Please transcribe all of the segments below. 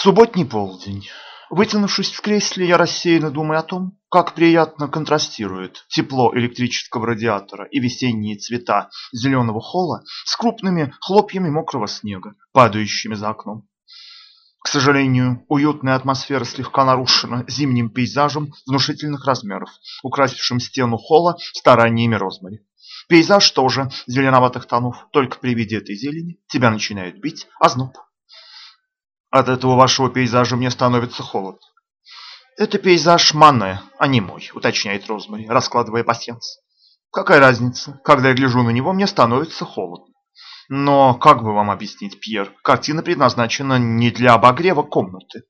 Субботний полдень. Вытянувшись в кресле, я рассеянно думаю о том, как приятно контрастирует тепло электрического радиатора и весенние цвета зеленого холла с крупными хлопьями мокрого снега, падающими за окном. К сожалению, уютная атмосфера слегка нарушена зимним пейзажем внушительных размеров, украсившим стену холла стараниями Розмари. Пейзаж тоже зеленоватых тонов, только при виде этой зелени тебя начинает бить озноб. От этого вашего пейзажа мне становится холодно. Это пейзаж Мане, а не мой, уточняет Розмари, раскладывая пасьянс. Какая разница, когда я гляжу на него, мне становится холодно. Но, как бы вам объяснить, Пьер, картина предназначена не для обогрева комнаты.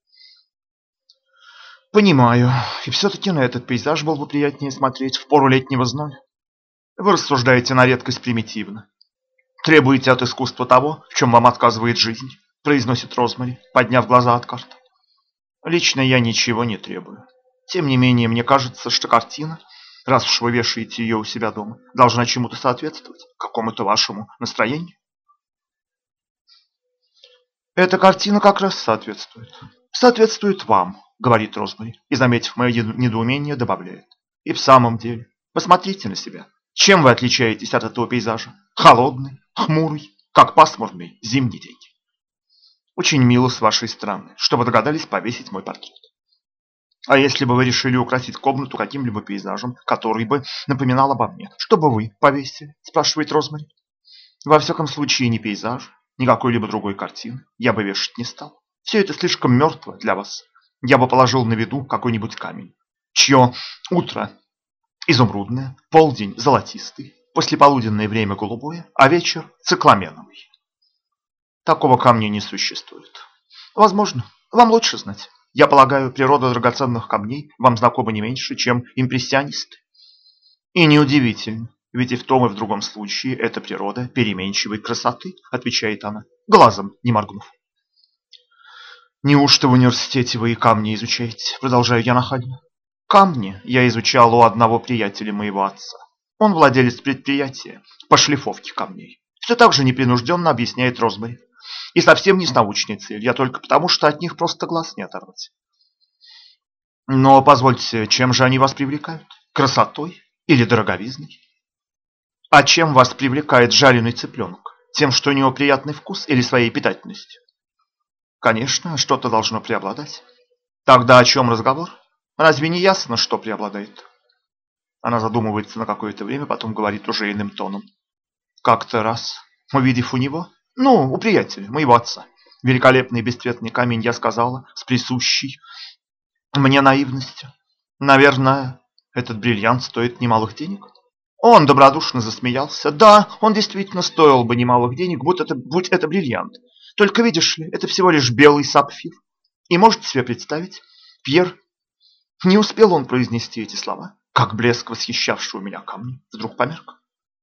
Понимаю, и все-таки на этот пейзаж было бы приятнее смотреть в пору летнего зноя. Вы рассуждаете на редкость примитивно. Требуете от искусства того, в чем вам отказывает жизнь, произносит Розмари, подняв глаза от карт. Лично я ничего не требую. Тем не менее, мне кажется, что картина, раз уж вы вешаете ее у себя дома, должна чему-то соответствовать, какому-то вашему настроению. Эта картина как раз соответствует. Соответствует вам, говорит Розмари, и, заметив мое недоумение, добавляет. И в самом деле, посмотрите на себя. Чем вы отличаетесь от этого пейзажа? Холодный, хмурый, как пасмурный зимний день. Очень мило с вашей стороны, что вы догадались повесить мой портрет. А если бы вы решили украсить комнату каким-либо пейзажем, который бы напоминал обо мне, что бы вы повесили? Спрашивает Розмари. Во всяком случае, ни пейзаж, ни какой-либо другой картины я бы вешать не стал. Все это слишком мертво для вас. Я бы положил на виду какой-нибудь камень, чье утро изумрудное, полдень золотистый, послеполуденное время голубое, а вечер цикламеновый. Такого камня не существует. Возможно, вам лучше знать. Я полагаю, природа драгоценных камней вам знакома не меньше, чем импрессионисты. И неудивительно, ведь и в том, и в другом случае эта природа переменчивой красоты, отвечает она, глазом не моргнув. Неужто в университете вы и камни изучаете? Продолжаю я нахально. Камни я изучал у одного приятеля моего отца. Он владелец предприятия по шлифовке камней. Все так же непринужденно объясняет Розмари. И совсем не с научной целью, я только потому, что от них просто глаз не оторвать. Но позвольте, чем же они вас привлекают? Красотой или дороговизной? А чем вас привлекает жареный цыпленок? Тем, что у него приятный вкус или своей питательностью? Конечно, что-то должно преобладать. Тогда о чем разговор? Разве не ясно, что преобладает? Она задумывается на какое-то время, потом говорит уже иным тоном. Как-то раз, увидев у него, у приятеля, моего отца, великолепный бесцветный камень, я сказала, с присущей мне наивностью. Наверное, этот бриллиант стоит немалых денег. Он добродушно засмеялся. Да, он действительно стоил бы немалых денег, будь это бриллиант. Только видишь ли, это всего лишь белый сапфир. И можете себе представить, Пьер, не успел он произнести эти слова, как блеск восхищавшего меня камня вдруг померк.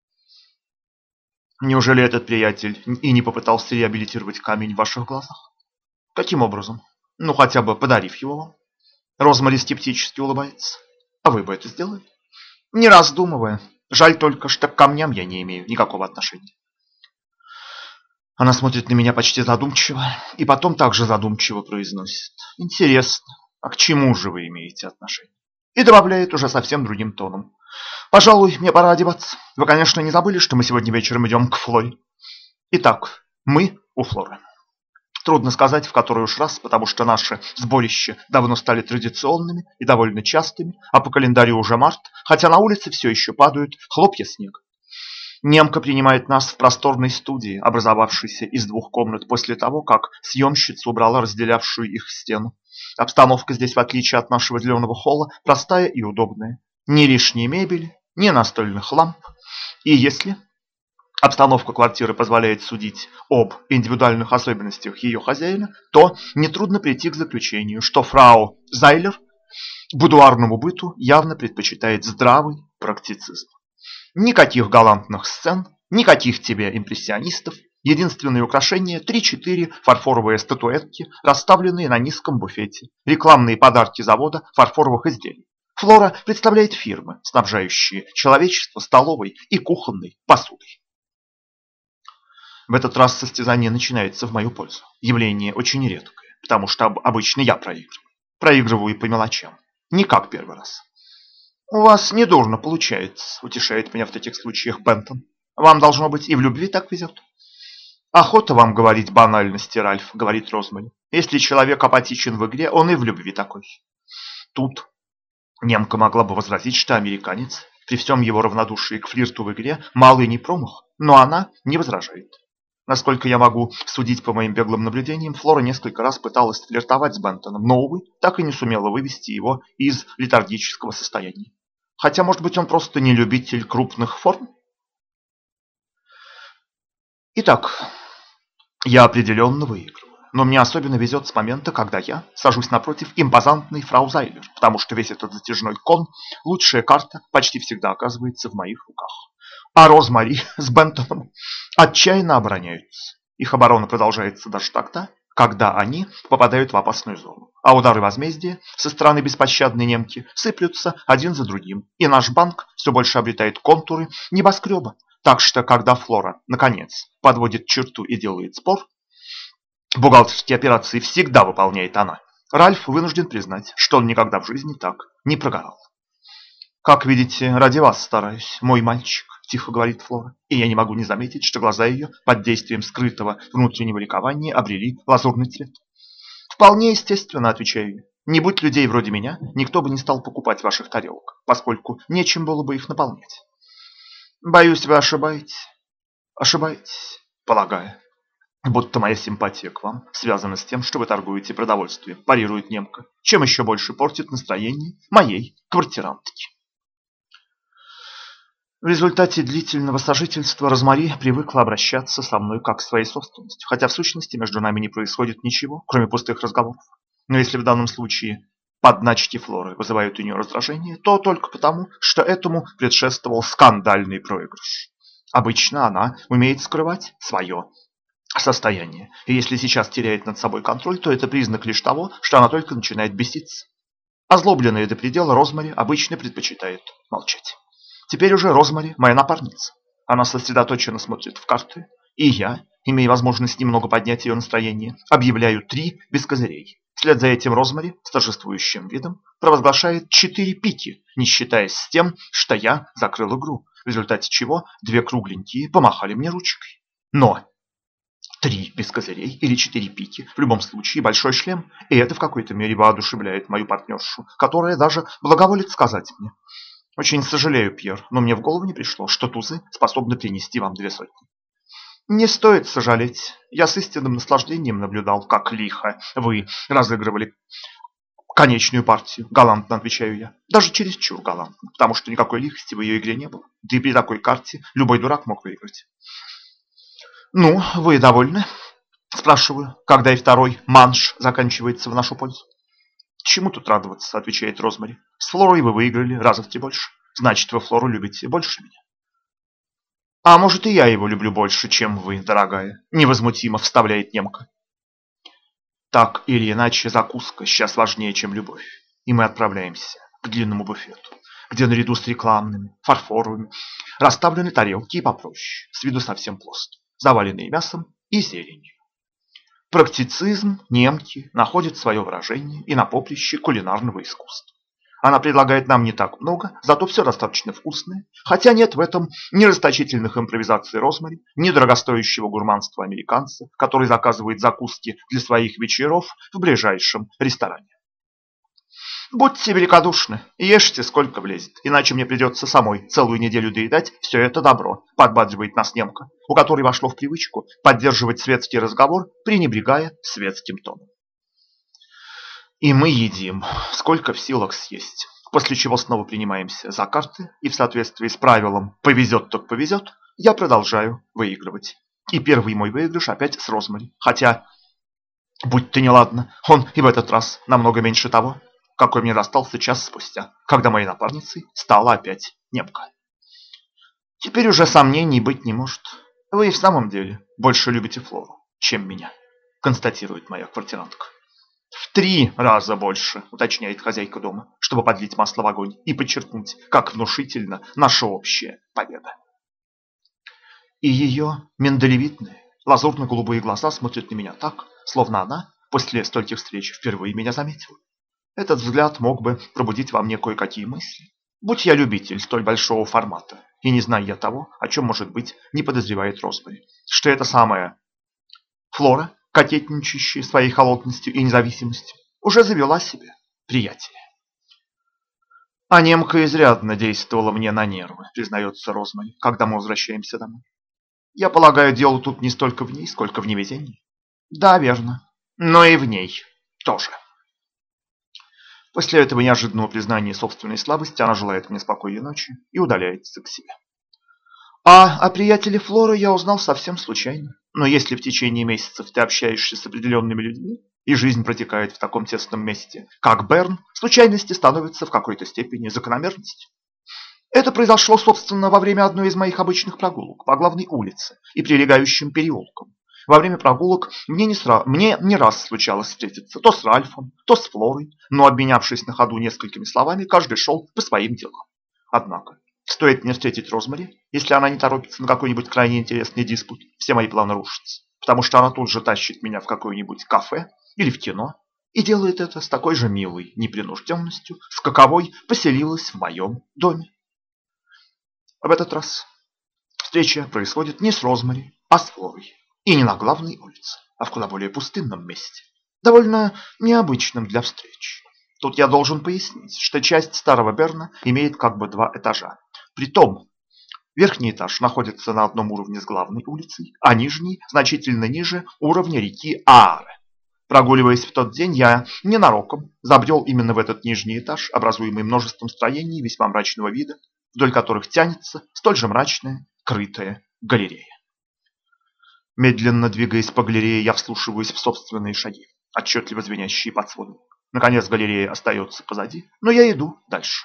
Неужели этот приятель и не попытался реабилитировать камень в ваших глазах? Каким образом? Хотя бы подарив его вам. Розмари скептически улыбается. А вы бы это сделали? Не раздумывая. Жаль только, что к камням я не имею никакого отношения. Она смотрит на меня почти задумчиво, и потом также задумчиво произносит. Интересно, а к чему же вы имеете отношение? И добавляет уже совсем другим тоном. Пожалуй, мне пора одеваться. Вы, конечно, не забыли, что мы сегодня вечером идем к Флоре. Итак, мы у Флоры. Трудно сказать, в который уж раз, потому что наши сборища давно стали традиционными и довольно частыми, а по календарю уже март, хотя на улице все еще падают хлопья снега. Немка принимает нас в просторной студии, образовавшейся из 2 комнат после того, как съемщица убрала разделявшую их стену. Обстановка здесь, в отличие от нашего зеленого холла, простая и удобная. Ни лишней мебели, ни настольных ламп. И если обстановка квартиры позволяет судить об индивидуальных особенностях ее хозяина, то нетрудно прийти к заключению, что фрау Зайлер будуарному быту явно предпочитает здравый практицизм. Никаких галантных сцен, никаких тебе импрессионистов. Единственное украшение – 3-4 фарфоровые статуэтки, расставленные на низком буфете. Рекламные подарки завода фарфоровых изделий. Флора представляет фирмы, снабжающие человечество столовой и кухонной посудой. В этот раз состязание начинается в мою пользу. Явление очень редкое. потому что обычно я проигрываю. Проигрываю по мелочам. Не как первый раз. «У вас недурно получается», — утешает меня в таких случаях Бентон. «Вам, должно быть, и в любви так везет». «Охота вам говорить банальности, Ральф», — говорит Розмари. «Если человек апатичен в игре, он и в любви такой». Тут немка могла бы возразить, что американец, при всем его равнодушии к флирту в игре, малый не промах, но она не возражает. Насколько я могу судить по моим беглым наблюдениям, Флора несколько раз пыталась флиртовать с Бентоном, но, увы, так и не сумела вывести его из летаргического состояния. Хотя, может быть, он просто не любитель крупных форм? Итак, я определенно выигрываю. Но мне особенно везет с момента, когда я сажусь напротив импозантной фрау Зайлер, потому что весь этот затяжной кон, лучшая карта, почти всегда оказывается в моих руках. А Розмари с Бентоном отчаянно обороняются. Их оборона продолжается даже тогда, когда они попадают в опасную зону. А удары возмездия со стороны беспощадной немки сыплются один за другим. И наш банк все больше обретает контуры небоскреба. Так что, когда Флора, наконец, подводит черту и делает спор, бухгалтерские операции всегда выполняет она. Ральф вынужден признать, что он никогда в жизни так не прогорал. «Как видите, ради вас стараюсь, мой мальчик», – тихо говорит Флора. И я не могу не заметить, что глаза ее под действием скрытого внутреннего ликования обрели лазурный цвет. «Вполне естественно», – отвечаю я. «Не будь людей вроде меня, никто бы не стал покупать ваших тарелок, поскольку нечем было бы их наполнять». «Боюсь, вы ошибаетесь». «Ошибаетесь, полагаю. Будто моя симпатия к вам связана с тем, что вы торгуете продовольствием», – парирует немка, чем еще больше портит настроение моей квартирантки. В результате длительного сожительства Розмари привыкла обращаться со мной как с своей собственностью, хотя в сущности между нами не происходит ничего, кроме пустых разговоров. Но если в данном случае подначки Флоры вызывают у нее раздражение, то только потому, что этому предшествовал скандальный проигрыш. Обычно она умеет скрывать свое состояние, и если сейчас теряет над собой контроль, то это признак лишь того, что она только начинает беситься. Озлобленная до предела Розмари обычно предпочитает молчать. Теперь уже Розмари моя напарница. Она сосредоточенно смотрит в карты, и я, имея возможность немного поднять ее настроение, объявляю 3 без козырей. Вслед за этим Розмари с торжествующим видом провозглашает 4 пики, не считаясь с тем, что я закрыл игру, в результате чего 2 кругленькие помахали мне ручкой. Но 3 без козырей или 4 пики, в любом случае большой шлем, и это в какой-то мере воодушевляет мою партнершу, которая даже благоволит сказать мне: «Очень сожалею, Пьер, но мне в голову не пришло, что тузы способны принести вам 2 сотни». «Не стоит сожалеть. Я с истинным наслаждением наблюдал, как лихо вы разыгрывали конечную партию», – галантно отвечаю я. Даже чересчур галантно, потому что никакой лихости в ее игре не было. Да и при такой карте любой дурак мог выиграть. «Ну, вы довольны?» – спрашиваю, когда и второй манш заканчивается в нашу пользу. «Чему тут радоваться?» – отвечает Розмари. «С Флорой вы выиграли раза в 3 больше. Значит, вы Флору любите больше меня». «А может, и я его люблю больше, чем вы, дорогая», – невозмутимо вставляет немка. Так или иначе, закуска сейчас важнее, чем любовь. И мы отправляемся к длинному буфету, где наряду с рекламными, фарфоровыми, расставлены тарелки и попроще, с виду совсем плоские, заваленные мясом и зеленью. Практицизм немки находит свое выражение и на поприще кулинарного искусства. Она предлагает нам не так много, зато все достаточно вкусное, хотя нет в этом ни расточительных импровизаций Розмари, ни дорогостоящего гурманства американца, который заказывает закуски для своих вечеров в ближайшем ресторане. «Будьте великодушны, ешьте сколько влезет, иначе мне придется самой целую неделю доедать все это добро», – подбадривает нас немка, у которой вошло в привычку поддерживать светский разговор, пренебрегая светским тоном. И мы едим, сколько в силах съесть, после чего снова принимаемся за карты, и в соответствии с правилом «повезет, так повезет», я продолжаю выигрывать. И первый мой выигрыш опять с Розмари, хотя, будь то неладно, он и в этот раз намного меньше того, какой мне достался час спустя, когда моей напарницей стала опять немка. Теперь уже сомнений быть не может. Вы и в самом деле больше любите Флору, чем меня, констатирует моя квартирантка. «В 3 раза больше», – уточняет хозяйка дома, чтобы подлить масло в огонь и подчеркнуть, как внушительна наша общая победа. И ее миндалевидные, лазурно-голубые глаза смотрят на меня так, словно она после стольких встреч впервые меня заметила. Этот взгляд мог бы пробудить во мне кое-какие мысли. Будь я любитель столь большого формата, и не зная я того, о чем, может быть, не подозревает Росбери, что это самая Флора, кокетничающая своей холодностью и независимостью, уже завела себе приятеля. А немка изрядно действовала мне на нервы, признается Розмари, когда мы возвращаемся домой. Я полагаю, дело тут не столько в ней, сколько в невезении. Да, верно. Но и в ней тоже. После этого неожиданного признания собственной слабости она желает мне спокойной ночи и удаляется к себе. О приятеле Флоры я узнал совсем случайно. Но если в течение месяцев ты общаешься с определенными людьми, и жизнь протекает в таком тесном месте, как Берн, случайности становятся в какой-то степени закономерностью. Это произошло, собственно, во время одной из моих обычных прогулок по главной улице и прилегающим переулкам. Во время прогулок мне не раз случалось встретиться то с Ральфом, то с Флорой, но, обменявшись на ходу несколькими словами, каждый шел по своим делам. Однако, стоит мне встретить Розмари, если она не торопится на какой-нибудь крайне интересный диспут, все мои планы рушатся, потому что она тут же тащит меня в какое-нибудь кафе или в кино и делает это с такой же милой непринужденностью, с каковой поселилась в моем доме. В этот раз встреча происходит не с Розмари, а с Флорой. И не на главной улице, а в куда более пустынном месте, довольно необычном для встреч. Тут я должен пояснить, что часть старого Берна имеет как бы два этажа. Притом, верхний этаж находится на одном уровне с главной улицей, а нижний значительно ниже уровня реки Ааре. Прогуливаясь в тот день, я ненароком забрел именно в этот нижний этаж, образуемый множеством строений весьма мрачного вида, вдоль которых тянется столь же мрачная, крытая галерея. Медленно двигаясь по галерее, я вслушиваюсь в собственные шаги, отчетливо звенящие под сводом. Наконец галерея остается позади, но я иду дальше.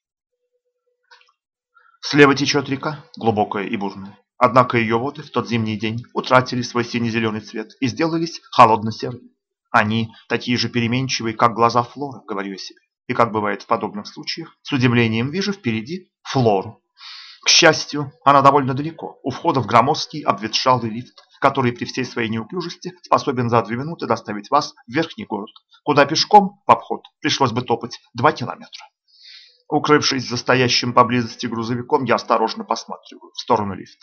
Слева течет река, глубокая и бурная. Однако ее воды в тот зимний день утратили свой сине-зеленый цвет и сделались холодно-серыми. Они такие же переменчивые, как глаза Флоры, говорю я себе. И, как бывает в подобных случаях, с удивлением вижу впереди Флору. К счастью, она довольно далеко, у входа в громоздкий обветшалый лифт, который при всей своей неуклюжести способен за 2 минуты доставить вас в верхний город, куда пешком в обход пришлось бы топать 2 километра. Укрывшись за стоящим поблизости грузовиком, я осторожно посматриваю в сторону лифта.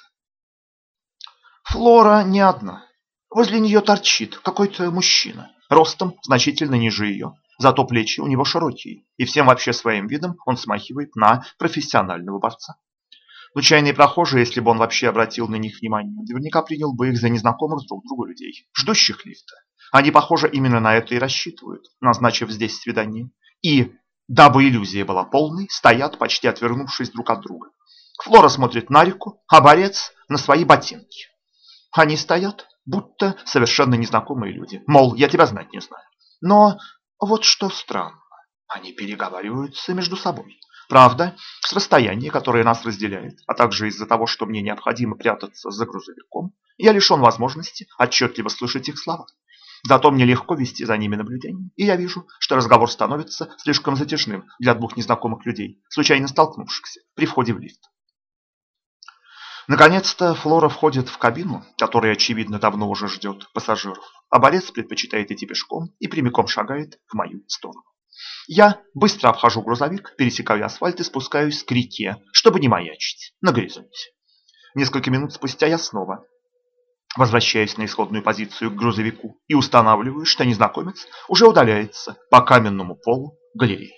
Флора не одна. Возле нее торчит какой-то мужчина, ростом значительно ниже ее. Зато плечи у него широкие, и всем вообще своим видом он смахивает на профессионального борца. Случайный прохожий, если бы он вообще обратил на них внимание, наверняка принял бы их за незнакомых друг другу людей, ждущих лифта. Они, похоже, именно на это и рассчитывают, назначив здесь свидание. И, дабы иллюзия была полной, стоят, почти отвернувшись друг от друга. Флора смотрит на реку, а борец на свои ботинки. Они стоят, будто совершенно незнакомые люди. Мол, я тебя знать не знаю. Но вот что странно. Они переговариваются между собой. Правда, с расстояния, которое нас разделяет, а также из-за того, что мне необходимо прятаться за грузовиком, я лишен возможности отчетливо слышать их слова. Зато мне легко вести за ними наблюдение, и я вижу, что разговор становится слишком затяжным для двух незнакомых людей, случайно столкнувшихся при входе в лифт. Наконец-то Флора входит в кабину, которая, очевидно, давно уже ждет пассажиров, а борец предпочитает идти пешком и прямиком шагает в мою сторону. Я быстро обхожу грузовик, пересекаю асфальт и спускаюсь к реке, чтобы не маячить на горизонте. Несколько минут спустя я снова возвращаюсь на исходную позицию к грузовику и устанавливаю, что незнакомец уже удаляется по каменному полу галереи.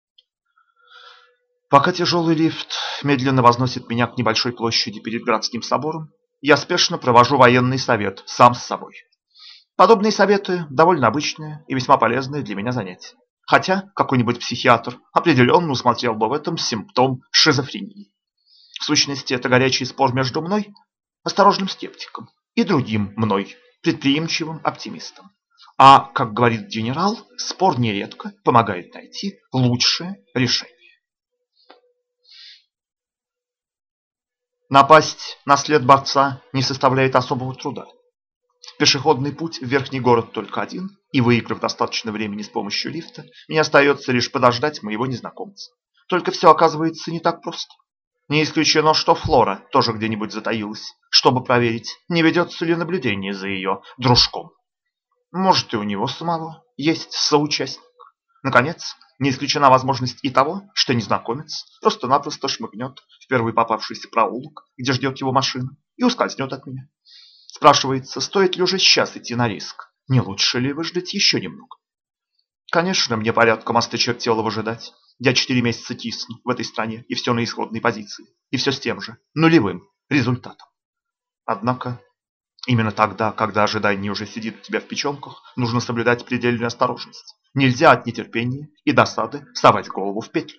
Пока тяжелый лифт медленно возносит меня к небольшой площади перед городским собором, я спешно провожу военный совет сам с собой. Подобные советы довольно обычные и весьма полезные для меня занятия. Хотя какой-нибудь психиатр определенно усмотрел бы в этом симптом шизофрении. В сущности, это горячий спор между мной, осторожным скептиком, и другим мной, предприимчивым оптимистом. А, как говорит генерал, спор нередко помогает найти лучшее решение. Напасть на след борца не составляет особого труда. Пешеходный путь в верхний город только один, и, выиграв достаточно времени с помощью лифта, мне остается лишь подождать моего незнакомца. Только все оказывается не так просто. Не исключено, что Флора тоже где-нибудь затаилась, чтобы проверить, не ведется ли наблюдение за ее дружком. Может, и у него самого есть соучастник. Наконец, не исключена возможность и того, что незнакомец просто-напросто шмыгнет в первый попавшийся проулок, где ждет его машина, и ускользнет от меня. Спрашивается, стоит ли уже сейчас идти на риск? Не лучше ли выждать еще немного? Конечно, мне порядком осточертело выжидать. Я 4 месяца тисну в этой стране, и все на исходной позиции. И все с тем же, нулевым результатом. Однако, именно тогда, когда ожидание уже сидит у тебя в печенках, нужно соблюдать предельную осторожность. Нельзя от нетерпения и досады совать голову в петлю.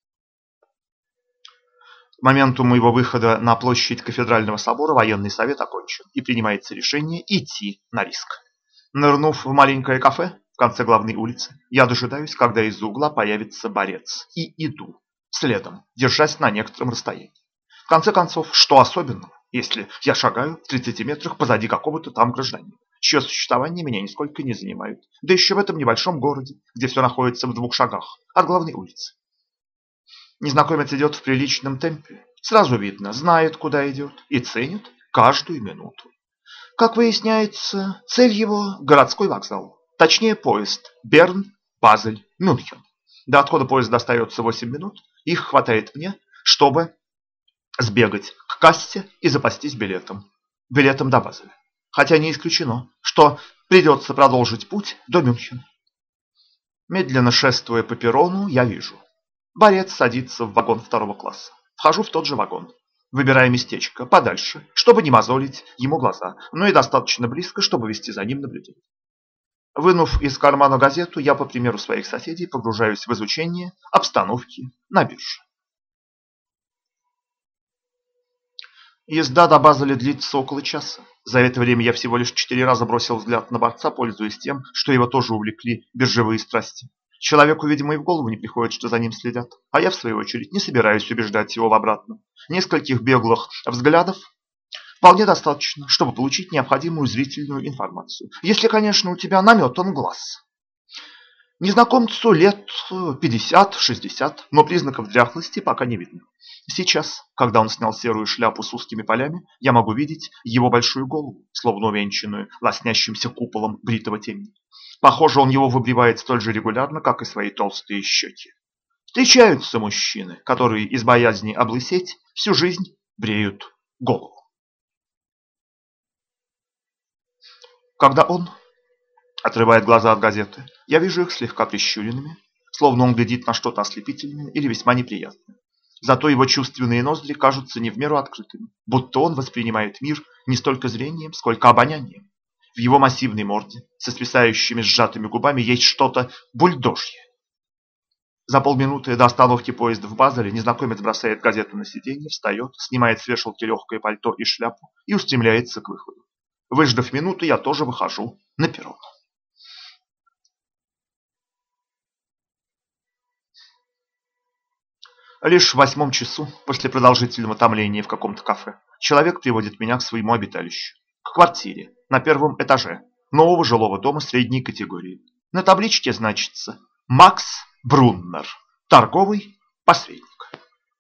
К моменту моего выхода на площадь Кафедрального собора военный совет окончен, и принимается решение идти на риск. Нырнув в маленькое кафе в конце главной улицы, я дожидаюсь, когда из-за угла появится борец, и иду следом, держась на некотором расстоянии. В конце концов, что особенного, если я шагаю в 30 метрах позади какого-то там гражданина, чье существование меня нисколько не занимает, да еще в этом небольшом городе, где все находится в 2 шагах от главной улицы. Незнакомец идет в приличном темпе. Сразу видно, знает, куда идет, и ценит каждую минуту. Как выясняется, цель его – городской вокзал. Точнее, поезд Берн-Базель-Мюнхен. До отхода поезда остается 8 минут. Их хватает мне, чтобы сбегать к кассе и запастись билетом. Билетом до Базеля. Хотя не исключено, что придется продолжить путь до Мюнхена. Медленно шествуя по перрону, я вижу. Борец садится в вагон 2 класса. Вхожу в тот же вагон, выбирая местечко подальше, чтобы не мозолить ему глаза, но и достаточно близко, чтобы вести за ним наблюдение. Вынув из кармана газету, я, по примеру своих соседей, погружаюсь в изучение обстановки на бирже. Езда до Базеля длится около часа. За это время я всего лишь 4 раза бросил взгляд на борца, пользуясь тем, что его тоже увлекли биржевые страсти. Человеку, видимо, и в голову не приходит, что за ним следят. А я, в свою очередь, не собираюсь убеждать его в обратном. Нескольких беглых взглядов вполне достаточно, чтобы получить необходимую зрительную информацию. Если, конечно, у тебя наметан глаз. Незнакомцу лет 50-60, но признаков дряхлости пока не видно. Сейчас, когда он снял серую шляпу с узкими полями, я могу видеть его большую голову, словно увенчанную лоснящимся куполом бритого темени. Похоже, он его выбривает столь же регулярно, как и свои толстые щеки. Встречаются мужчины, которые из боязни облысеть всю жизнь бреют голову. Когда он отрывает глаза от газеты, я вижу их слегка прищуренными, словно он глядит на что-то ослепительное или весьма неприятное. Зато его чувственные ноздри кажутся не в меру открытыми, будто он воспринимает мир не столько зрением, сколько обонянием. В его массивной морде, со свисающими сжатыми губами, есть что-то бульдожье. За полминуты до остановки поезда в Базеле незнакомец бросает газету на сиденье, встает, снимает с вешалки легкое пальто и шляпу и устремляется к выходу. Выждав минуту, я тоже выхожу на перрон. Лишь в 8 часу, после продолжительного томления в каком-то кафе, человек приводит меня к своему обиталищу. К квартире на 1 этаже нового жилого дома средней категории. На табличке значится «Макс Бруннер, торговый посредник».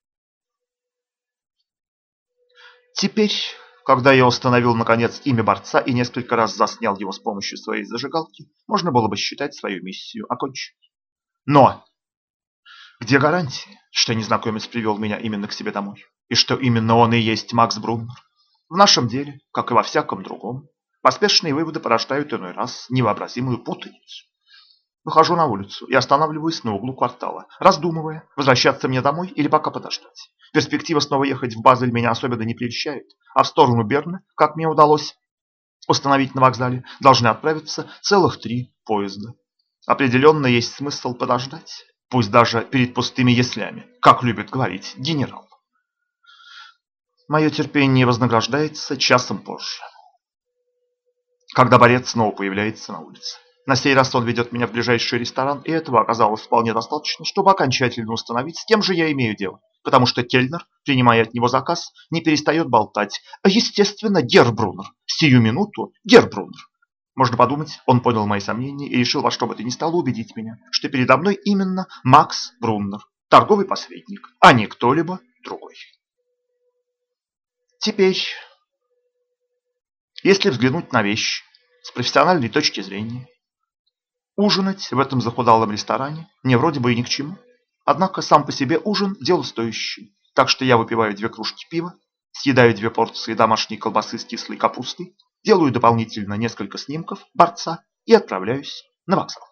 Теперь, когда я установил наконец имя борца и несколько раз заснял его с помощью своей зажигалки, можно было бы считать свою миссию оконченной. Но где гарантия, что незнакомец привел меня именно к себе домой? И что именно он и есть Макс Бруннер? В нашем деле, как и во всяком другом, поспешные выводы порождают иной раз невообразимую путаницу. Выхожу на улицу и останавливаюсь на углу квартала, раздумывая, возвращаться мне домой или пока подождать. Перспектива снова ехать в Базель меня особенно не прельщает, а в сторону Берна, как мне удалось установить на вокзале, должны отправиться целых 3 поезда. Определенно есть смысл подождать, пусть даже перед пустыми яслями, как любит говорить генерал. Мое терпение вознаграждается часом позже, когда борец снова появляется на улице. На сей раз он ведет меня в ближайший ресторан, и этого оказалось вполне достаточно, чтобы окончательно установить, с кем же я имею дело, потому что кельнер, принимая от него заказ, не перестает болтать. Естественно, герр Бруннер. Сию минуту герр Бруннер. Можно подумать, он понял мои сомнения и решил во что бы то ни стало убедить меня, что передо мной именно Макс Бруннер, торговый посредник, а не кто-либо другой. Теперь, если взглянуть на вещи с профессиональной точки зрения. Ужинать в этом захудалом ресторане мне вроде бы и ни к чему. Однако сам по себе ужин – дело стоящее. Так что я выпиваю 2 кружки пива, съедаю 2 порции домашней колбасы с кислой капустой, делаю дополнительно несколько снимков борца и отправляюсь на вокзал.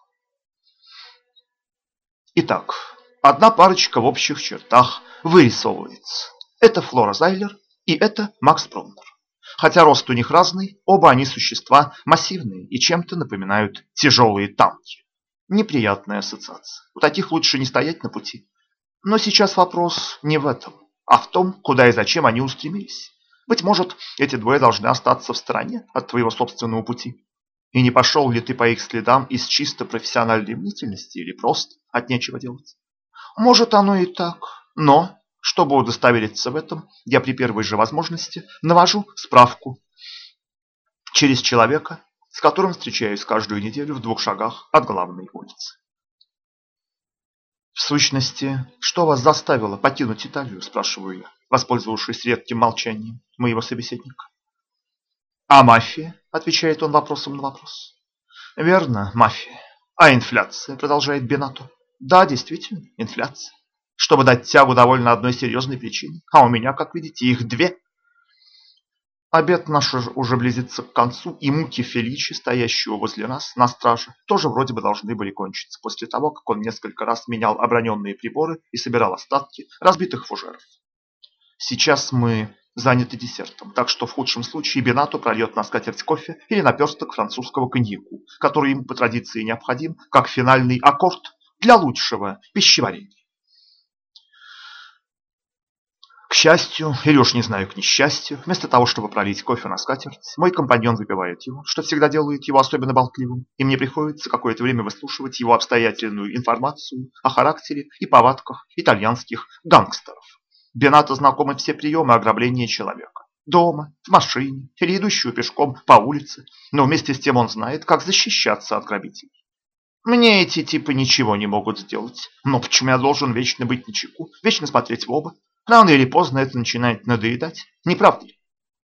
Итак, одна парочка в общих чертах вырисовывается. Это Флора Зайлер и это Макс Броннер. Хотя рост у них разный, оба они существа массивные и чем-то напоминают тяжелые танки. Неприятная ассоциация. У таких лучше не стоять на пути. Но сейчас вопрос не в этом, а в том, куда и зачем они устремились. Быть может, эти двое должны остаться в стороне от твоего собственного пути. И не пошел ли ты по их следам из чисто профессиональной мнительности или просто от нечего делать? Может, оно и так, но, чтобы удостовериться в этом, я при первой же возможности навожу справку через человека, с которым встречаюсь каждую неделю в 2 шагах от главной улицы. В сущности, что вас заставило покинуть Италию, спрашиваю я, воспользовавшись редким молчанием моего собеседника. А мафия, отвечает он вопросом на вопрос. Верно, мафия. А инфляция, продолжает Бенато. Да, действительно, инфляция. Чтобы дать тягу довольно одной серьезной причине. А у меня, как видите, их 2. Обед наш уже близится к концу, и муки Феличи, стоящего возле нас на страже, тоже вроде бы должны были кончиться, после того, как он несколько раз менял оброненные приборы и собирал остатки разбитых фужеров. Сейчас мы заняты десертом, так что в худшем случае Бенато прольет на скатерть кофе или наперсток французского коньяку, который ему по традиции необходим, как финальный аккорд для лучшего пищеварения. К счастью, или уж не знаю, к несчастью, вместо того, чтобы пролить кофе на скатерть, мой компаньон выпивает его, что всегда делает его особенно болтливым, и мне приходится какое-то время выслушивать его обстоятельную информацию о характере и повадках итальянских гангстеров. Бенато знакомы все приемы ограбления человека. Дома, в машине или идущего пешком по улице, но вместе с тем он знает, как защищаться от грабителей. Мне эти типы ничего не могут сделать, но почему я должен вечно быть начеку, вечно смотреть в оба? Рано или поздно это начинает надоедать, не правда ли?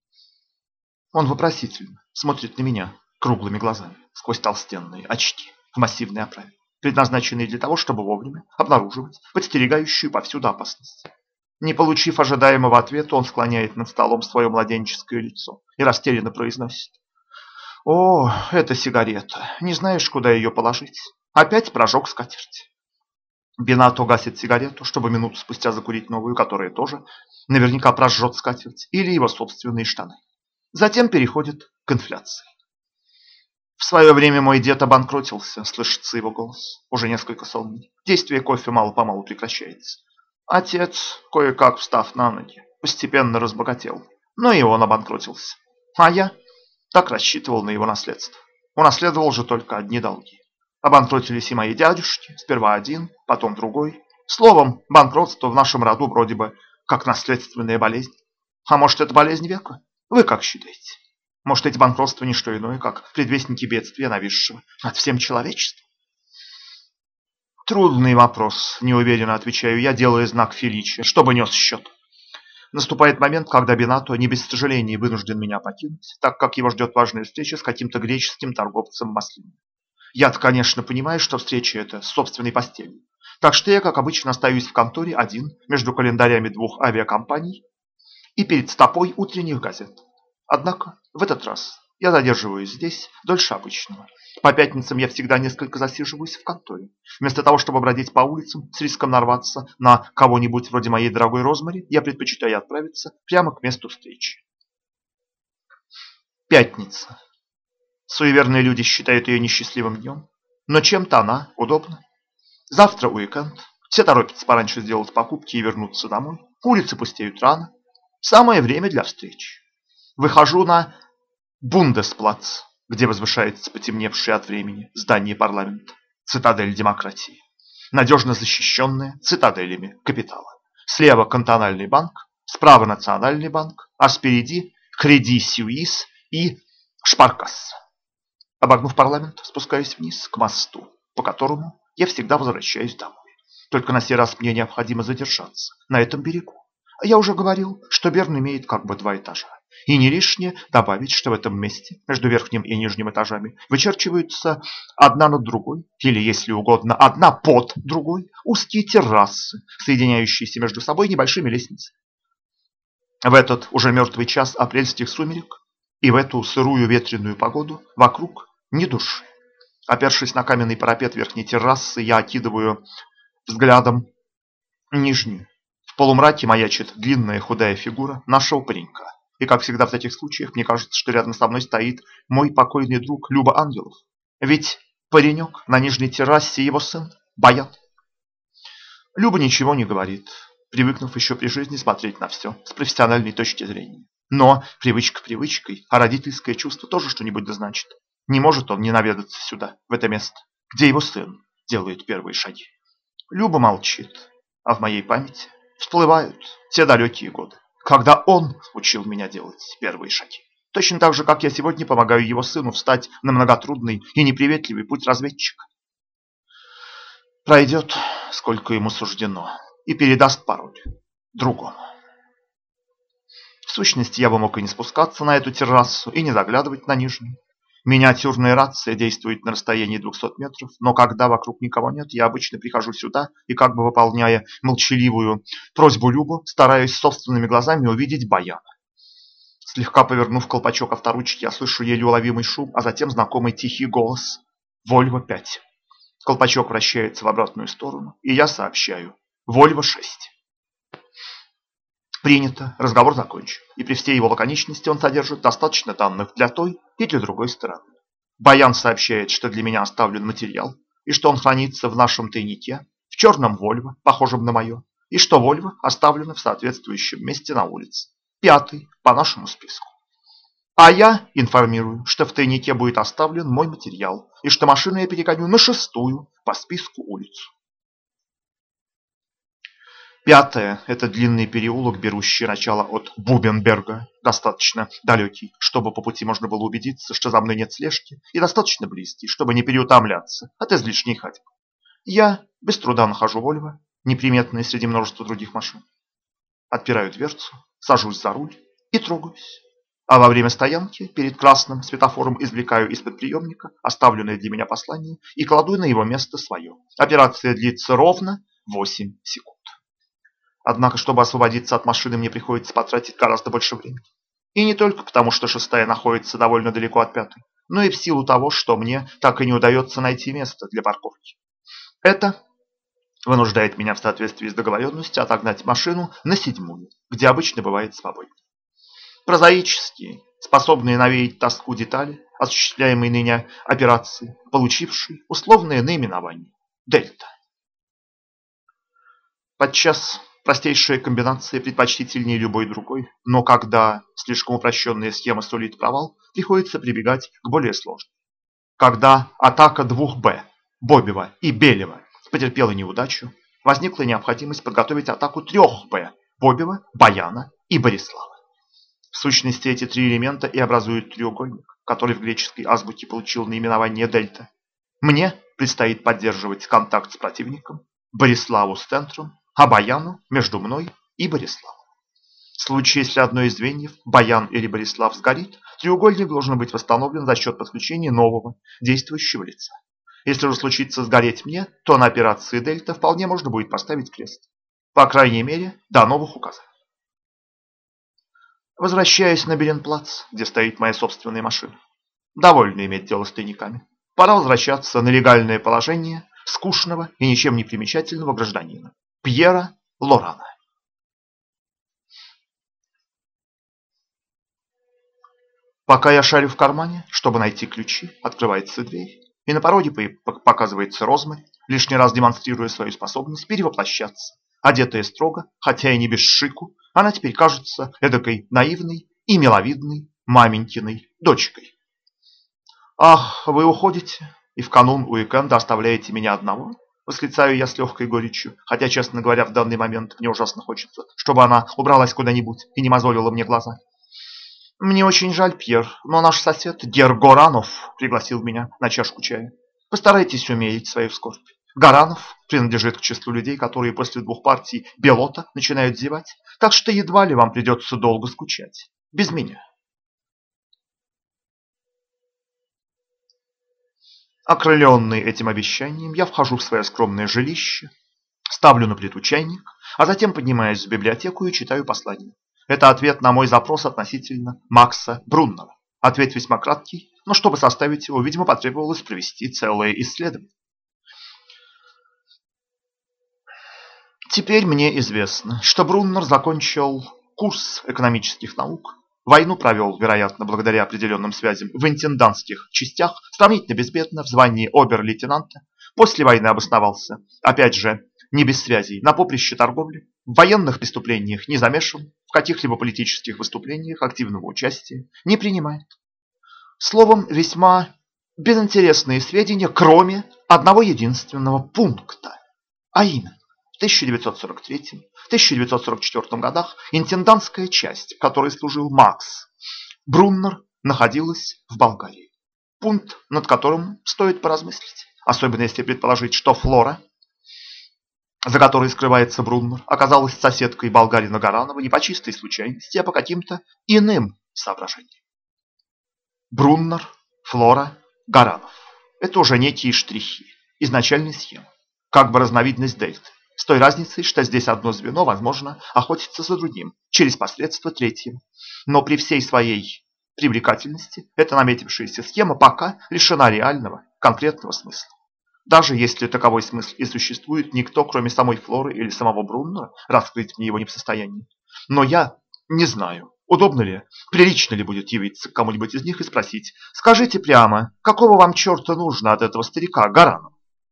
Он вопросительно смотрит на меня круглыми глазами сквозь толстенные очки в массивной оправе, предназначенные для того, чтобы вовремя обнаруживать подстерегающую повсюду опасность. Не получив ожидаемого ответа, он склоняет над столом свое младенческое лицо и растерянно произносит. «О, это сигарета. Не знаешь, куда ее положить? Опять прожег скатерть». Бенато гасит сигарету, чтобы минуту спустя закурить новую, которая тоже наверняка прожжет скатерть или его собственные штаны. Затем переходит к инфляции. В свое время мой дед обанкротился, слышится его голос, уже несколько сонный. Действие кофе мало-помалу прекращается. Отец, кое-как встав на ноги, постепенно разбогател, но и он обанкротился. А я так рассчитывал на его наследство. Унаследовал же только одни долги. Обанкротились и мои дядюшки, сперва один, потом другой. Словом, банкротство в нашем роду вроде бы как наследственная болезнь. А может, это болезнь века? Вы как считаете? Может, эти банкротства не что иное, как предвестники бедствия, нависшего над всем человечеством? Трудный вопрос, неуверенно отвечаю я, делая знак Феличи, чтобы нес счет. Наступает момент, когда Бенато не без сожаления вынужден меня покинуть, так как его ждет важная встреча с каким-то греческим торговцем маслиной. Я-то, конечно, понимаю, что встреча эта с собственной постелью. Так что я, как обычно, остаюсь в конторе один между календарями 2 авиакомпаний и перед стопой утренних газет. Однако в этот раз я задерживаюсь здесь дольше обычного. По пятницам я всегда несколько засиживаюсь в конторе. Вместо того, чтобы бродить по улицам с риском нарваться на кого-нибудь вроде моей дорогой Розмари, я предпочитаю отправиться прямо к месту встречи. Пятница. Суеверные люди считают ее несчастливым днем, но чем-то она удобна. Завтра уикенд, все торопятся пораньше сделать покупки и вернуться домой. Улицы пустеют рано. Самое время для встреч. Выхожу на Бундесплац, где возвышается потемневшее от времени здание парламента, цитадель демократии, надежно защищенная цитаделями капитала. Слева кантональный банк, справа национальный банк, а спереди Креди Сюис и Шпаркасса. Обогнув парламент, спускаюсь вниз к мосту, по которому я всегда возвращаюсь домой. Только на сей раз мне необходимо задержаться на этом берегу. Я уже говорил, что Берн имеет как бы 2 этажа. И не лишнее добавить, что в этом месте, между верхним и нижним этажами, вычерчиваются одна над другой, или, если угодно, одна под другой, узкие террасы, соединяющиеся между собой небольшими лестницами. В этот уже мертвый час апрельских сумерек и в эту сырую ветреную погоду вокруг ни души. Опершись на каменный парапет верхней террасы, я окидываю взглядом нижнюю. В полумраке маячит длинная худая фигура нашего паренька. И, как всегда в таких случаях, мне кажется, что рядом со мной стоит мой покойный друг Люба Ангелов. Ведь паренек на нижней террасе его сын, Баян. Люба ничего не говорит, привыкнув еще при жизни смотреть на все с профессиональной точки зрения. Но привычка привычкой, а родительское чувство тоже что-нибудь да значит. Не может он не наведаться сюда, в это место, где его сын делает первые шаги. Люба молчит, а в моей памяти всплывают те далекие годы, когда он учил меня делать первые шаги. Точно так же, как я сегодня помогаю его сыну встать на многотрудный и неприветливый путь разведчика. Пройдет, сколько ему суждено, и передаст пароль другому. В сущности, я бы мог и не спускаться на эту террасу, и не заглядывать на нижнюю. Миниатюрная рация действует на расстоянии 200 метров, но когда вокруг никого нет, я обычно прихожу сюда и, как бы выполняя молчаливую просьбу Любу, стараюсь собственными глазами увидеть Баяна. Слегка повернув колпачок авторучки, я слышу еле уловимый шум, а затем знакомый тихий голос «Вольво-5». Колпачок вращается в обратную сторону, и я сообщаю «Вольво-6». Принято, разговор закончен, и при всей его лаконичности он содержит достаточно данных для той и для другой стороны. Баян сообщает, что для меня оставлен материал, и что он хранится в нашем тайнике, в черном Вольво, похожем на мое, и что Вольво оставлено в соответствующем месте на улице, 5-й по нашему списку. А я информирую, что в тайнике будет оставлен мой материал, и что машину я перегоню на 6-ю по списку улицу. 5-е – это длинный переулок, берущий начало от Бубенберга, достаточно далекий, чтобы по пути можно было убедиться, что за мной нет слежки, и достаточно близкий, чтобы не переутомляться от излишней ходьбы. Я без труда нахожу Вольво, неприметное среди множества других машин. Отпираю дверцу, сажусь за руль и трогаюсь. А во время стоянки перед красным светофором извлекаю из-под приемника оставленное для меня послание и кладу на его место свое. Операция длится ровно 8 секунд. Однако, чтобы освободиться от машины, мне приходится потратить гораздо больше времени. И не только потому, что 6-я находится довольно далеко от 5-й, но и в силу того, что мне так и не удается найти место для парковки. Это вынуждает меня в соответствии с договоренностью отогнать машину на 7-ю, где обычно бывает свободнее. Прозаические, способные навеять тоску детали, осуществляемые ныне операции, получившие условное наименование «Дельта». Подчас простейшая комбинация предпочтительнее любой другой, но когда слишком упрощенная схема сулит провал, приходится прибегать к более сложной. Когда атака 2Б, Бобева и Белева, потерпела неудачу, возникла необходимость подготовить атаку 3Б, Бобева, Баяна и Борислава. В сущности, эти три элемента и образуют треугольник, который в греческой азбуке получил наименование дельта. Мне предстоит поддерживать контакт с противником, Бориславу с центром, а Баяну между мной и Бориславом. В случае, если одно из звеньев, Баян или Борислав, сгорит, треугольник должен быть восстановлен за счет подключения нового, действующего лица. Если же случится сгореть мне, то на операции Дельта вполне можно будет поставить крест. По крайней мере, до новых указаний. Возвращаясь на Беренплац, где стоит моя собственная машина. Довольно иметь дело с тайниками. Пора возвращаться на легальное положение скучного и ничем не примечательного гражданина Пьера Лорана. Пока я шарю в кармане, чтобы найти ключи, открывается дверь, и на пороге показывается Розмари, лишний раз демонстрируя свою способность перевоплощаться. Одетая строго, хотя и не без шику, она теперь кажется эдакой наивной и миловидной маменькиной дочкой. «Ах, вы уходите, и в канун уикенда оставляете меня одного?» Восклицаю я с легкой горечью, хотя, честно говоря, в данный момент мне ужасно хочется, чтобы она убралась куда-нибудь и не мозолила мне глаза. «Мне очень жаль, Пьер, но наш сосед Гер Горанов пригласил меня на чашку чая. Постарайтесь умерить свою скорбь. Горанов принадлежит к числу людей, которые после 2 партий белота начинают зевать, так что едва ли вам придется долго скучать. без меня. Окрыленный этим обещанием, я вхожу в свое скромное жилище, ставлю на плиту чайник, а затем поднимаюсь в библиотеку и читаю послание. Это ответ на мой запрос относительно Макса Бруннера. Ответ весьма краткий, но чтобы составить его, видимо, потребовалось провести целое исследование. Теперь мне известно, что Бруннер закончил курс экономических наук, войну провел, вероятно, благодаря определенным связям в интендантских частях, сравнительно безбедно в звании обер-лейтенанта. После войны обосновался, опять же, не без связей, на поприще торговли, в военных преступлениях не замешан, в каких-либо политических выступлениях активного участия не принимает. Словом, весьма безинтересные сведения, кроме одного единственного пункта, а именно, в 1943-1944 годах интендантская часть, в которой служил Макс Бруннер, находилась в Болгарии. Пункт, над которым стоит поразмыслить, особенно если предположить, что Флора, за которой скрывается Бруннер, оказалась соседкой болгарина Гаранова не по чистой случайности, а по каким-то иным соображениям. Бруннер, Флора, Гаранов – это уже некие штрихи изначальной схемы, как бы разновидность дельты, с той разницей, что здесь одно звено, возможно, охотится за другим, через посредство третьего. Но при всей своей привлекательности эта наметившаяся схема пока лишена реального, конкретного смысла. Даже если таковой смысл и существует, никто, кроме самой Флоры или самого Бруннера, раскрыть мне его не в состоянии. Но я не знаю, удобно ли, прилично ли будет явиться к кому-нибудь из них и спросить: скажите прямо, какого вам черта нужно от этого старика Гаранова?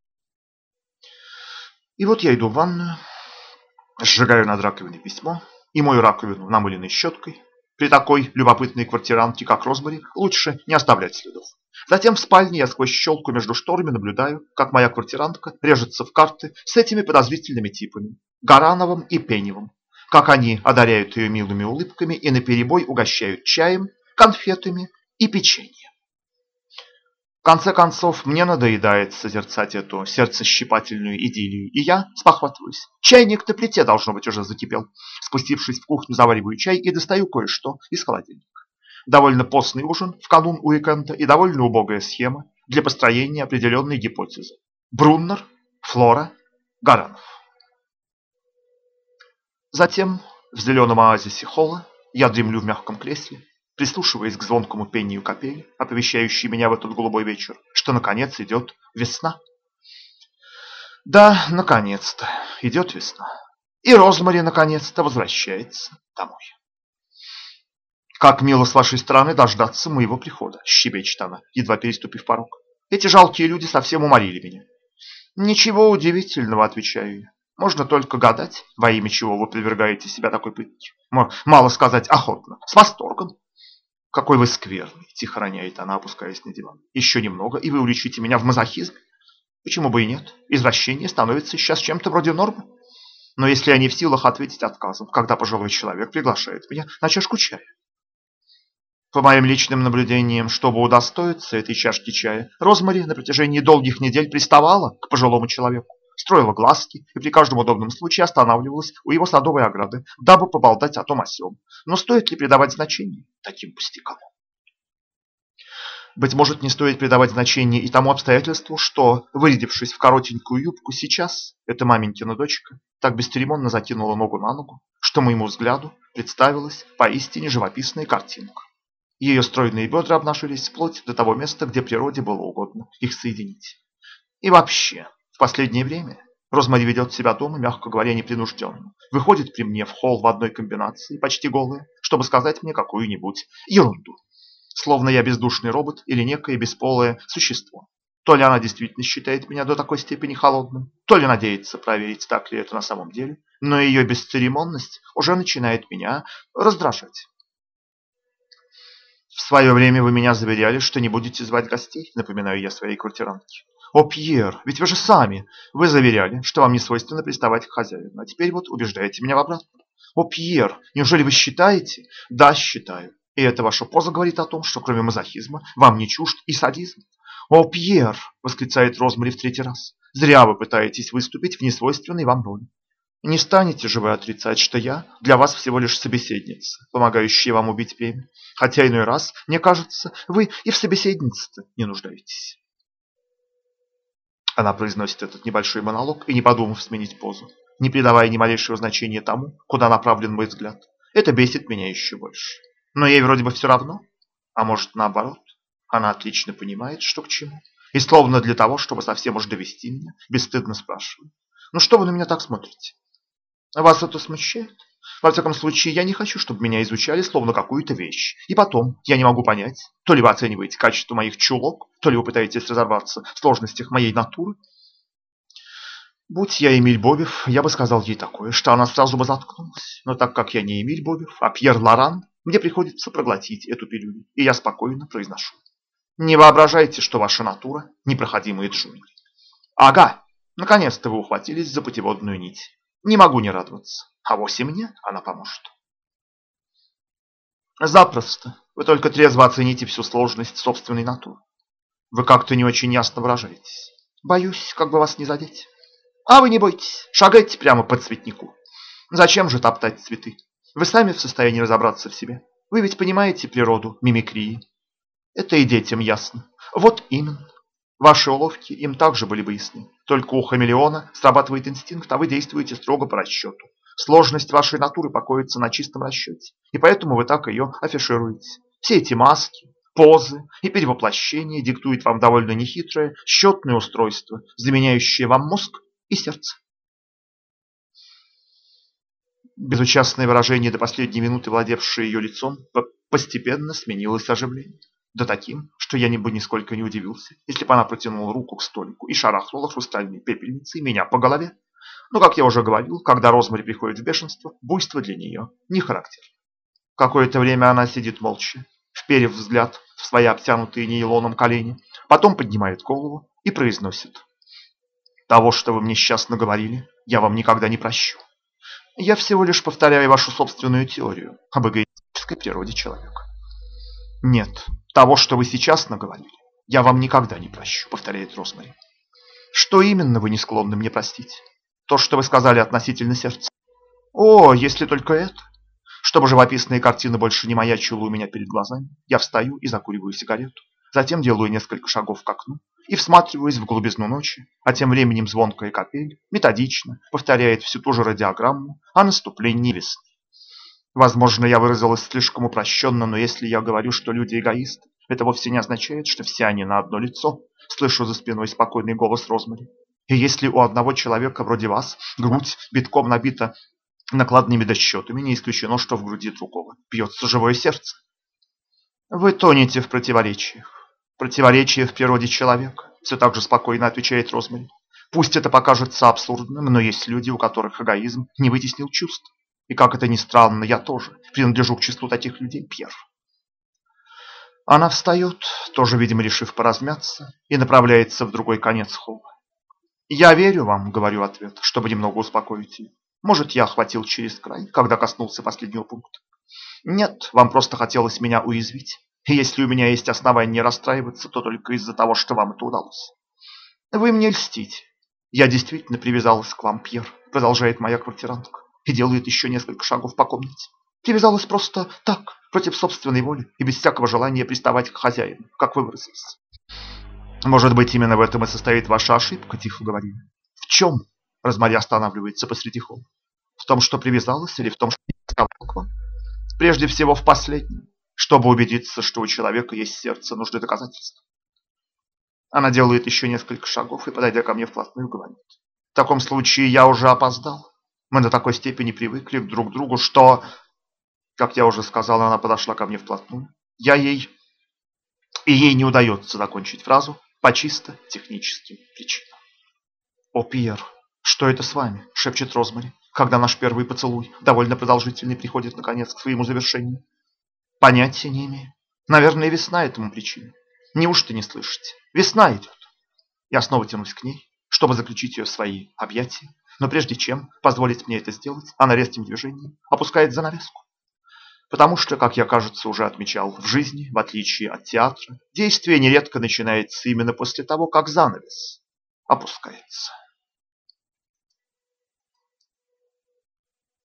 И вот я иду в ванную, сжигаю над раковиной письмо и мою раковину намыленной щеткой. При такой любопытной квартирантке, как Росбери, лучше не оставлять следов. Затем в спальне я сквозь щелку между шторами наблюдаю, как моя квартирантка режется в карты с этими подозрительными типами, Гарановым и Пеневым, как они одаряют ее милыми улыбками и наперебой угощают чаем, конфетами и печеньем. В конце концов, мне надоедает созерцать эту сердцещипательную идиллию, и я спохватываюсь. Чайник на плите, должно быть, уже закипел. Спустившись в кухню, завариваю чай и достаю кое-что из холодильника. Довольно постный ужин в канун уикенда и довольно убогая схема для построения определенной гипотезы. Бруннер, Флора, Гаранов. Затем в зеленом оазисе холла я дремлю в мягком кресле, прислушиваясь к звонкому пению капели, оповещающей меня в этот голубой вечер, что наконец идет весна. Да, наконец-то идет весна. И Розмари наконец-то возвращается домой. «Как мило с вашей стороны дождаться моего прихода», — щебечет она, едва переступив порог. «Эти жалкие люди совсем уморили меня». «Ничего удивительного», — отвечаю я. «Можно только гадать, во имя чего вы подвергаете себя такой пытке. Мало сказать, охотно, с восторгом». «Какой вы скверный», — тихо роняет она, опускаясь на диван. «Еще немного, и вы уличите меня в мазохизме? Почему бы и нет? Извращение становится сейчас чем-то вроде нормы. Но если я не в силах ответить отказом, когда пожилой человек приглашает меня на чашку чая». По моим личным наблюдениям, чтобы удостоиться этой чашки чая, Розмари на протяжении долгих недель приставала к пожилому человеку, строила глазки и при каждом удобном случае останавливалась у его садовой ограды, дабы поболтать о том о сём. Но стоит ли придавать значение таким пустякам? Быть может, не стоит придавать значение и тому обстоятельству, что, вырядившись в коротенькую юбку, сейчас эта маменькина дочка так бесцеремонно закинула ногу на ногу, что моему взгляду представилась поистине живописная картинка. Ее стройные бедра обнажились вплоть до того места, где природе было угодно их соединить. И вообще, в последнее время Розмари ведет себя дома, мягко говоря, непринужденно. Выходит при мне в холл в одной комбинации, почти голая, чтобы сказать мне какую-нибудь ерунду. Словно я бездушный робот или некое бесполое существо. То ли она действительно считает меня до такой степени холодным, то ли надеется проверить, так ли это на самом деле, но ее бесцеремонность уже начинает меня раздражать. «В свое время вы меня заверяли, что не будете звать гостей», — напоминаю я своей квартирантке. «О, Пьер, ведь вы же сами! Вы заверяли, что вам не свойственно приставать к хозяину, а теперь вот убеждаете меня в обратном. О, Пьер, неужели вы считаете?» «Да, считаю. И эта ваша поза говорит о том, что кроме мазохизма вам не чужд и садизм». «О, Пьер!» — восклицает Розмари в третий раз. «Зря вы пытаетесь выступить в несвойственной вам роли. Не станете же вы отрицать, что я для вас всего лишь собеседница, помогающая вам убить время. Хотя иной раз, мне кажется, вы и в собеседнице не нуждаетесь. Она произносит этот небольшой монолог и, не подумав сменить позу, не придавая ни малейшего значения тому, куда направлен мой взгляд. Это бесит меня еще больше. Но ей вроде бы все равно. А может, наоборот, она отлично понимает, что к чему. И словно для того, чтобы совсем уж довести меня, бесстыдно спрашивает: «Ну что вы на меня так смотрите? Вас это смущает? Во всяком случае, я не хочу, чтобы меня изучали словно какую-то вещь. И потом, я не могу понять, то ли вы оцениваете качество моих чулок, то ли вы пытаетесь разобраться в сложностях моей натуры. Будь я Эмиль Бобев, я бы сказал ей такое, что она сразу бы заткнулась. Но так как я не Эмиль Бобев, а Пьер Лоран, мне приходится проглотить эту пилюлю, и я спокойно произношу: не воображайте, что ваша натура – непроходимые джунгли. Ага, наконец-то вы ухватились за путеводную нить. Не могу не радоваться. А вовсе мне она поможет. Запросто. Вы только трезво оцените всю сложность собственной натуры. Вы как-то не очень ясно выражаетесь. Боюсь, как бы вас не задеть. А вы не бойтесь, шагайте прямо по цветнику. Зачем же топтать цветы? Вы сами в состоянии разобраться в себе. Вы ведь понимаете природу мимикрии. Это и детям ясно. Вот именно. Ваши уловки им также были бы ясны. Только у хамелеона срабатывает инстинкт, а вы действуете строго по расчету. Сложность вашей натуры покоится на чистом расчете, и поэтому вы так ее афишируете. Все эти маски, позы и перевоплощения диктуют вам довольно нехитрое счетное устройство, заменяющее вам мозг и сердце. Безучастное выражение, до последней минуты владевшее ее лицом, постепенно сменилось оживлением. Да таким, что я бы нисколько не удивился, если бы она протянула руку к столику и шарахнула хрустальной пепельницей меня по голове. Но, как я уже говорил, когда Розмари приходит в бешенство, буйство для нее не характерно. Какое-то время она сидит молча, вперев взгляд в свои обтянутые нейлоном колени, потом поднимает голову и произносит: «Того, что вы мне счастно говорили, я вам никогда не прощу. Я всего лишь повторяю вашу собственную теорию об эгоистической природе человека». «Нет, того, что вы сейчас наговорили, я вам никогда не прощу», — повторяет Розмари. «Что именно вы не склонны мне простить? То, что вы сказали относительно сердца?» «О, если только это. Чтобы живописная картина больше не маячила у меня перед глазами, я встаю и закуриваю сигарету, затем делаю несколько шагов к окну и всматриваюсь в голубизну ночи, а тем временем звонкая капель методично повторяет всю ту же радиограмму о наступлении весны. Возможно, я выразилась слишком упрощенно, но если я говорю, что люди эгоисты, это вовсе не означает, что все они на одно лицо. Слышу за спиной спокойный голос Розмари. И если у одного человека вроде вас грудь битком набита накладными досчетами, не исключено, что в груди другого бьется живое сердце. Вы тонете в противоречиях. Противоречие в природе человека, все так же спокойно отвечает Розмари. Пусть это покажется абсурдным, но есть люди, у которых эгоизм не вытеснил чувств. И как это ни странно, я тоже принадлежу к числу таких людей, Пьер. Она встает, тоже, видимо, решив поразмяться, и направляется в другой конец холла. «Я верю вам», — говорю в ответ, чтобы немного успокоить ее. «Может, я охватил через край, когда коснулся последнего пункта? Нет, вам просто хотелось меня уязвить. И если у меня есть основания расстраиваться, то только из-за того, что вам это удалось. Вы мне льстите. Я действительно привязалась к вам, Пьер», — продолжает моя квартирантка и делает еще несколько шагов по комнате. «Привязалась просто так, против собственной воли и без всякого желания приставать к хозяину, как вы выразились». «Может быть, именно в этом и состоит ваша ошибка», — тихо говорю. «В чем?» — Розмари останавливается посреди холла. «В том, что привязалась, или в том, что не сказала к вам?» «Прежде всего, в последнем. Чтобы убедиться, что у человека есть сердце, нужны доказательства». Она делает еще несколько шагов и, подойдя ко мне вплотную, говорит: «В таком случае я уже опоздал. Мы до такой степени привыкли друг к другу, что...» Как я уже сказал, она подошла ко мне вплотную. Ей не удается закончить фразу по чисто техническим причинам. «О, Пьер, что это с вами?» — шепчет Розмари, когда наш первый поцелуй, довольно продолжительный, приходит наконец к своему завершению. «Понятия не имею. Наверное, весна этому причина. Неужто не слышите? Весна идет». Я снова тянусь к ней, чтобы заключить ее в свои объятия, но прежде чем позволить мне это сделать, она резким движением опускает занавеску. Потому что, как я, кажется, уже отмечал, в жизни, в отличие от театра, действие нередко начинается именно после того, как занавес опускается.